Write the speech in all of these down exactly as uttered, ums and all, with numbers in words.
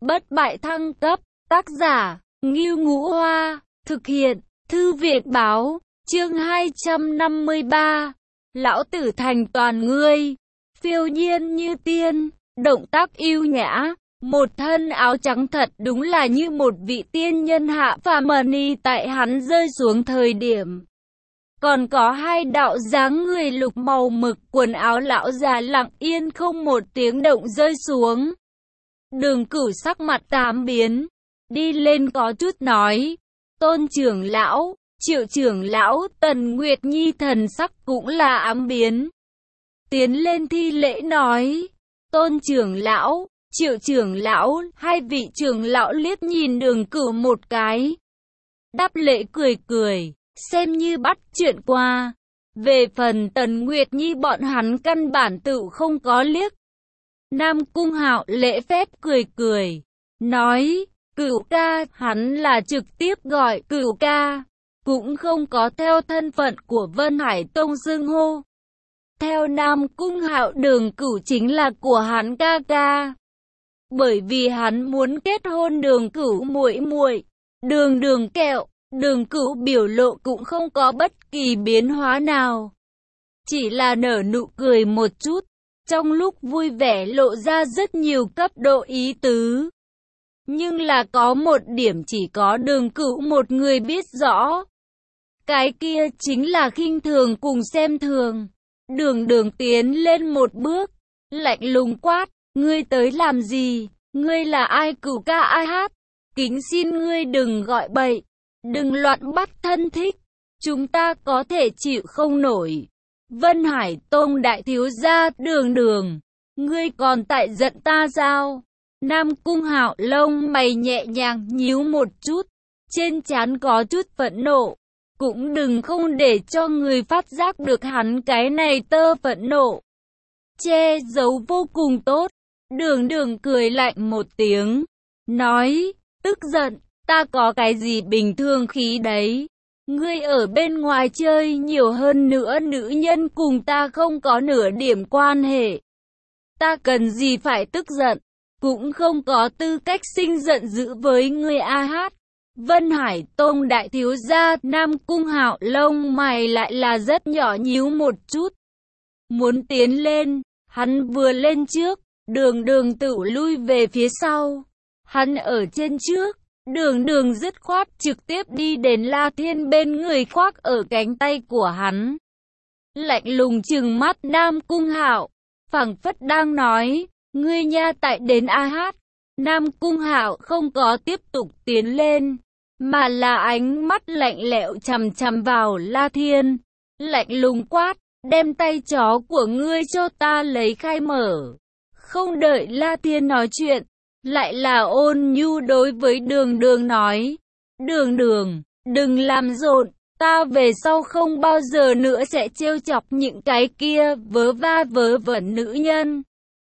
Bất bại thăng cấp, tác giả, Ngưu Ngũ Hoa, thực hiện, Thư viện báo, chương hai trăm năm mươi ba, lão tử thành toàn ngươi, phiêu nhiên như tiên, động tác yêu nhã, một thân áo trắng thật đúng là như một vị tiên nhân hạ phàm y tại hắn rơi xuống thời điểm. Còn có hai đạo dáng người lục màu mực, quần áo lão già lặng yên không một tiếng động rơi xuống. Đường Cửu sắc mặt tám biến, đi lên có chút nói, Tôn trưởng lão, Triệu trưởng lão, Tần Nguyệt Nhi thần sắc cũng là ám biến. Tiến lên thi lễ nói, Tôn trưởng lão, Triệu trưởng lão, hai vị trưởng lão liếc nhìn Đường Cửu một cái. Đáp lễ cười cười, xem như bắt chuyện qua. Về phần Tần Nguyệt Nhi bọn hắn căn bản tự không có liếc. Nam Cung Hạo lễ phép cười cười, nói, Cửu ca, hắn là trực tiếp gọi Cửu ca, cũng không có theo thân phận của Vân Hải Tông xưng hô. Theo Nam Cung Hạo, Đường Cửu chính là của hắn ca ca. Bởi vì hắn muốn kết hôn Đường Cửu muội muội, Đường Đường kẹo, Đường Cửu biểu lộ cũng không có bất kỳ biến hóa nào. Chỉ là nở nụ cười một chút, trong lúc vui vẻ lộ ra rất nhiều cấp độ ý tứ. Nhưng là có một điểm chỉ có Đường Cửu một người biết rõ. Cái kia chính là khinh thường cùng xem thường. Đường Đường tiến lên một bước, lạnh lùng quát, ngươi tới làm gì, ngươi là ai? Cửu ca ai hát, kính xin ngươi đừng gọi bậy, đừng loạn bắt thân thích, chúng ta có thể chịu không nổi. Vân Hải Tông đại thiếu gia Đường Đường, ngươi còn tại giận ta sao? Nam Cung Hạo lông mày nhẹ nhàng nhíu một chút, trên trán có chút phẫn nộ. Cũng đừng không để cho người phát giác được hắn cái này tơ phẫn nộ. Che giấu vô cùng tốt. Đường Đường cười lạnh một tiếng, nói, tức giận, ta có cái gì bình thường khí đấy. Ngươi ở bên ngoài chơi nhiều hơn nữa, nữ nhân cùng ta không có nửa điểm quan hệ. Ta cần gì phải tức giận, cũng không có tư cách sinh giận dữ với ngươi a hát. Vân Hải Tông đại thiếu gia Nam Cung Hạo lông mày lại là rất nhỏ nhíu một chút. Muốn tiến lên, hắn vừa lên trước, Đường Đường tự lui về phía sau. Hắn ở trên trước, Đường Đường dứt khoát trực tiếp đi đến La Thiên bên người, khoác ở cánh tay của hắn. Lạnh lùng trừng mắt Nam Cung Hạo, phảng phất đang nói, ngươi nha tại đến a hát. Nam Cung Hạo không có tiếp tục tiến lên, mà là ánh mắt lạnh lẽo chằm chằm vào La Thiên, lạnh lùng quát, đem tay chó của ngươi cho ta lấy khai mở. Không đợi La Thiên nói chuyện, lại là ôn nhu đối với Đường Đường nói, Đường Đường, đừng làm rộn, ta về sau không bao giờ nữa sẽ trêu chọc những cái kia vớ va vớ vẩn nữ nhân.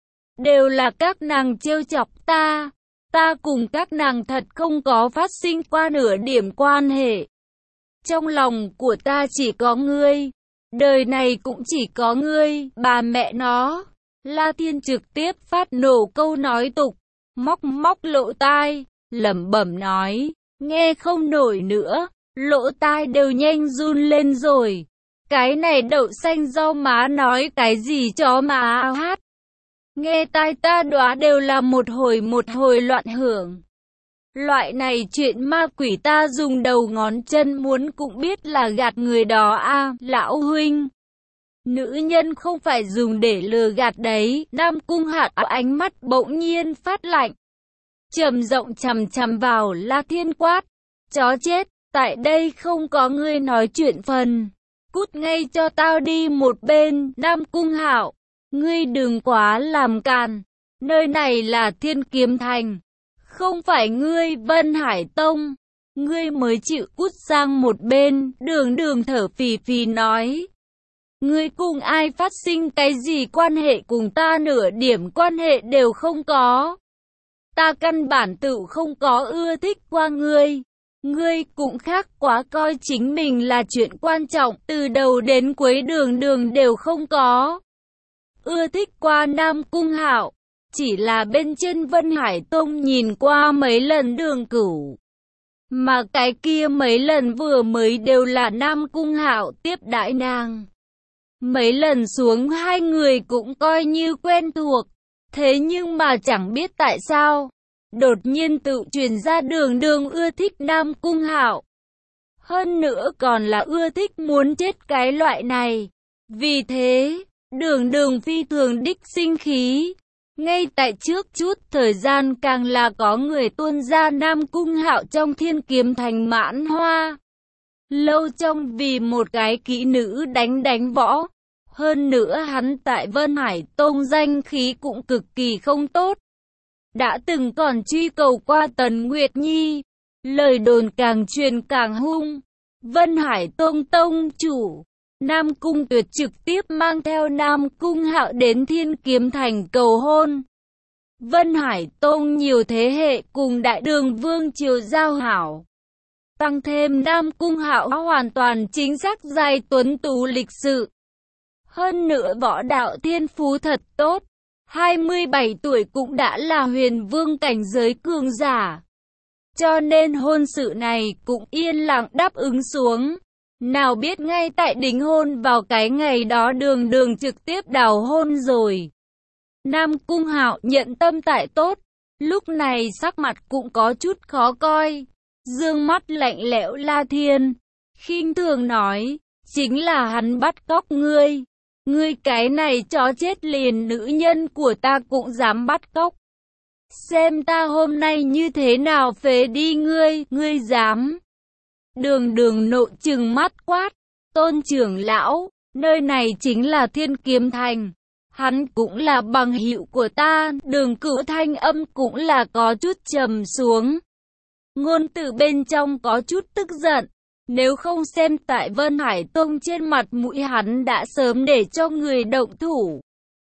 Đều là các nàng trêu chọc ta. Ta cùng các nàng thật không có phát sinh qua nửa điểm quan hệ. Trong lòng của ta chỉ có ngươi. Đời này cũng chỉ có ngươi, bà mẹ nó. La Thiên trực tiếp phát nổ câu nói tục, móc móc lỗ tai, lẩm bẩm nói, nghe không nổi nữa, lỗ tai đều nhanh run lên rồi. Cái này đậu xanh rau má nói cái gì chó má hát. Nghe tai ta đóa đều là một hồi một hồi loạn hưởng. Loại này chuyện ma quỷ ta dùng đầu ngón chân muốn cũng biết là gạt người đó a, lão huynh. Nữ nhân không phải dùng để lừa gạt đấy. Nam Cung Hạo ánh mắt bỗng nhiên phát lạnh, trầm rộng chằm chằm vào La Thiên quát, chó chết, tại đây không có ngươi nói chuyện phần. Cút ngay cho tao đi một bên. Nam Cung Hạo, ngươi đừng quá làm càn, nơi này là Thiên Kiếm Thành, không phải ngươi Vân Hải Tông, ngươi mới chịu cút sang một bên. Đường Đường thở phì phì nói, ngươi cùng ai phát sinh cái gì quan hệ, cùng ta nửa điểm quan hệ đều không có. Ta căn bản tự không có ưa thích qua ngươi, ngươi cũng khác quá coi chính mình là chuyện quan trọng, từ đầu đến cuối Đường Đường đều không có ưa thích qua Nam Cung Hạo. Chỉ là bên trên Vân Hải Tông nhìn qua mấy lần Đường Cửu. Mà cái kia mấy lần vừa mới đều là Nam Cung Hạo tiếp đãi nàng. Mấy lần xuống hai người cũng coi như quen thuộc. Thế nhưng mà chẳng biết tại sao, đột nhiên tự truyền ra Đường Đường ưa thích Nam Cung Hạo. Hơn nữa còn là ưa thích muốn chết cái loại này. Vì thế, Đường Đường phi thường đích sinh khí. Ngay tại trước chút thời gian càng là có người tuôn ra Nam Cung Hạo trong Thiên Kiếm Thành mãn hoa. Lâu trong vì một cái kỹ nữ đánh đánh võ. Hơn nữa hắn tại Vân Hải Tông danh khí cũng cực kỳ không tốt. Đã từng còn truy cầu qua Tần Nguyệt Nhi. Lời đồn càng truyền càng hung. Vân Hải Tông tông chủ Nam Cung Tuyệt trực tiếp mang theo Nam Cung Hạo đến Thiên Kiếm Thành cầu hôn. Vân Hải Tông nhiều thế hệ cùng Đại Đường Vương triều giao hảo. Tăng thêm Nam Cung Hạo hoàn toàn chính xác giai tuấn tú lịch sự. Hơn nữa võ đạo thiên phú thật tốt. hai mươi bảy tuổi cũng đã là huyền vương cảnh giới cường giả. Cho nên hôn sự này cũng yên lặng đáp ứng xuống. Nào biết ngay tại đính hôn vào cái ngày đó Đường Đường trực tiếp đào hôn rồi. Nam Cung Hạo nhận tâm tại tốt, lúc này sắc mặt cũng có chút khó coi. Dương mắt lạnh lẽo La Thiên, khinh thường nói, chính là hắn bắt cóc ngươi. Ngươi cái này chó chết liền nữ nhân của ta cũng dám bắt cóc. Xem ta hôm nay như thế nào phế đi ngươi, ngươi dám. Đường Đường nộ trừng mắt quát, Tôn trưởng lão, nơi này chính là Thiên Kiếm Thành. Hắn cũng là bằng hữu của ta, Đường Cửu thanh âm cũng là có chút trầm xuống. Ngôn từ bên trong có chút tức giận, nếu không xem tại Vân Hải Tông trên mặt mũi hắn đã sớm để cho người động thủ.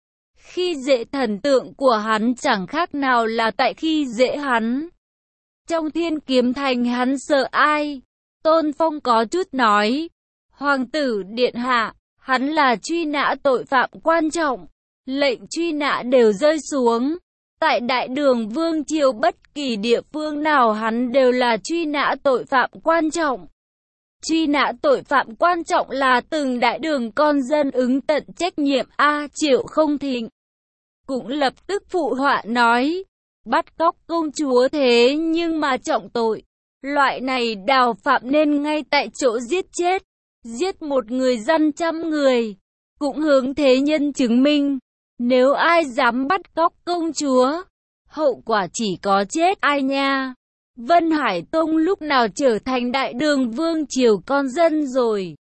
Khi dễ thần tượng của hắn chẳng khác nào là tại khi dễ hắn. Trong Thiên Kiếm Thành hắn sợ ai? Tôn Phong có chút nói, Hoàng tử điện hạ, hắn là truy nã tội phạm quan trọng. Lệnh truy nã đều rơi xuống. Tại Đại Đường Vương triều bất kỳ địa phương nào hắn đều là truy nã tội phạm quan trọng. Truy nã tội phạm quan trọng là từng Đại Đường con dân ứng tận trách nhiệm. A Triệu Không Thịnh cũng lập tức phụ họa nói, bắt cóc công chúa thế nhưng mà trọng tội. Loại này đào phạm nên ngay tại chỗ giết chết. Giết một người dân trăm người. Cũng hướng thế nhân chứng minh. Nếu ai dám bắt cóc công chúa, hậu quả chỉ có chết ai nha. Vân Hải Tông lúc nào trở thành Đại Đường Vương triều con dân rồi?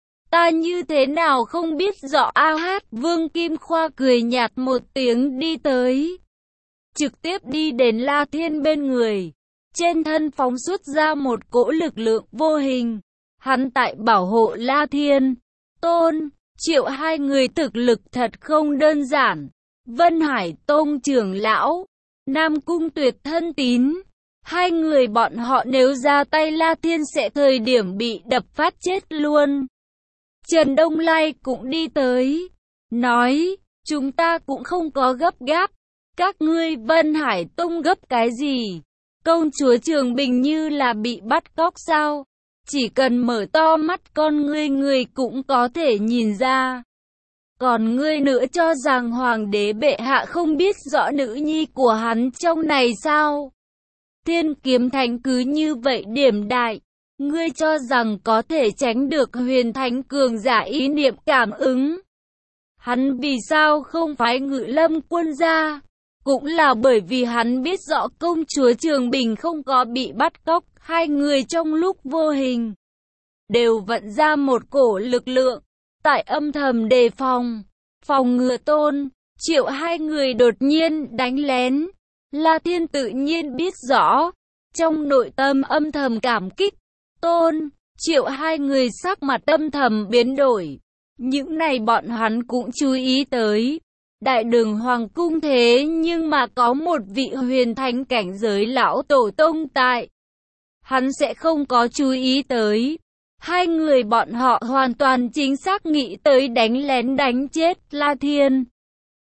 Ta như thế nào không biết rõ. A Hát Vương Kim Khoa cười nhạt một tiếng đi tới. Trực tiếp đi đến La Thiên bên người. Trên thân phóng xuất ra một cỗ lực lượng vô hình. Hắn tại bảo hộ La Thiên. Tôn, Triệu hai người thực lực thật không đơn giản. Vân Hải Tông trưởng lão, Nam Cung Tuyệt thân tín. Hai người bọn họ nếu ra tay La Thiên sẽ thời điểm bị đập phát chết luôn. Trần Đông Lai cũng đi tới. Nói, chúng ta cũng không có gấp gáp. Các ngươi Vân Hải Tông gấp cái gì? Công chúa Trường Bình như là bị bắt cóc sao? Chỉ cần mở to mắt con ngươi người cũng có thể nhìn ra. Còn ngươi nữa cho rằng hoàng đế bệ hạ không biết rõ nữ nhi của hắn trong này sao? Thiên Kiếm Thành cứ như vậy điểm đại. Ngươi cho rằng có thể tránh được huyền thánh cường giả ý niệm cảm ứng. Hắn vì sao không phái Ngự Lâm quân ra? Cũng là bởi vì hắn biết rõ công chúa Trường Bình không có bị bắt cóc. Hai người trong lúc vô hình đều vận ra một cổ lực lượng. Tại âm thầm đề phòng, phòng ngừa Tôn, Triệu hai người đột nhiên đánh lén. La Thiên tự nhiên biết rõ. Trong nội tâm âm thầm cảm kích. Tôn, Triệu hai người sắc mặt âm thầm biến đổi. Những này bọn hắn cũng chú ý tới. Đại Đường Hoàng cung thế nhưng mà có một vị huyền thánh cảnh giới lão tổ tông tại. Hắn sẽ không có chú ý tới. Hai người bọn họ hoàn toàn chính xác nghĩ tới đánh lén đánh chết La Thiên.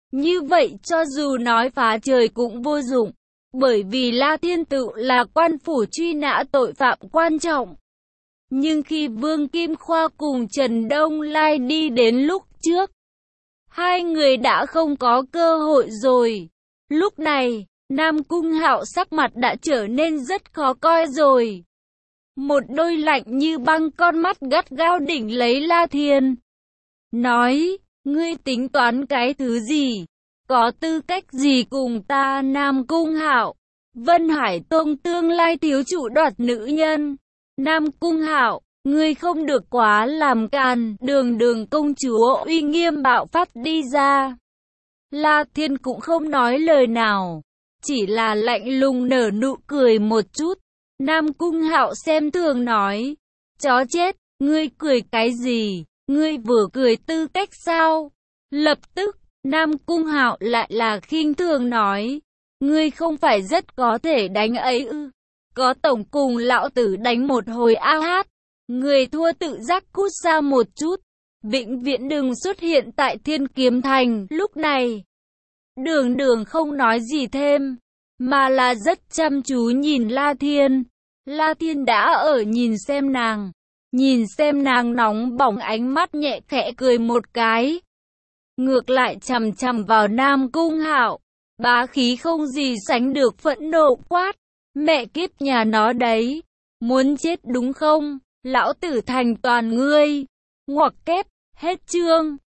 Như vậy cho dù nói phá trời cũng vô dụng, bởi vì La Thiên Tự là quan phủ truy nã tội phạm quan trọng. Nhưng khi Vương Kim Khoa cùng Trần Đông Lai đi đến lúc trước, hai người đã không có cơ hội rồi. Lúc này, Nam Cung Hạo sắc mặt đã trở nên rất khó coi rồi. Một đôi lạnh như băng con mắt gắt gao đỉnh lấy La Thiên. Nói, ngươi tính toán cái thứ gì? Có tư cách gì cùng ta Nam Cung Hạo? Vân Hải Tông tương lai thiếu chủ đoạt nữ nhân. Nam Cung Hạo, ngươi không được quá làm càn. Đường đường công chúa uy nghiêm bạo phát đi ra. La Thiên cũng không nói lời nào, chỉ là lạnh lùng nở nụ cười một chút. Nam Cung Hạo xem thường nói, chó chết, ngươi cười cái gì? Ngươi vừa cười tư cách sao? Lập tức, Nam Cung Hạo lại là khinh thường nói, ngươi không phải rất có thể đánh ấy ư? Có tổng cùng lão tử đánh một hồi a hát. Người thua tự giác cút ra một chút. Vĩnh viễn đừng xuất hiện tại Thiên Kiếm Thành. Lúc này, Đường Đường không nói gì thêm, mà là rất chăm chú nhìn La Thiên. La Thiên đã ở nhìn xem nàng, nhìn xem nàng nóng bỏng, ánh mắt nhẹ khẽ cười một cái. Ngược lại chằm chằm vào Nam Cung Hạo, bá khí không gì sánh được phẫn nộ quát, mẹ kiếp nhà nó đấy, muốn chết đúng không? Lão tử thành toàn ngươi. Ngoặc kép, hết chương.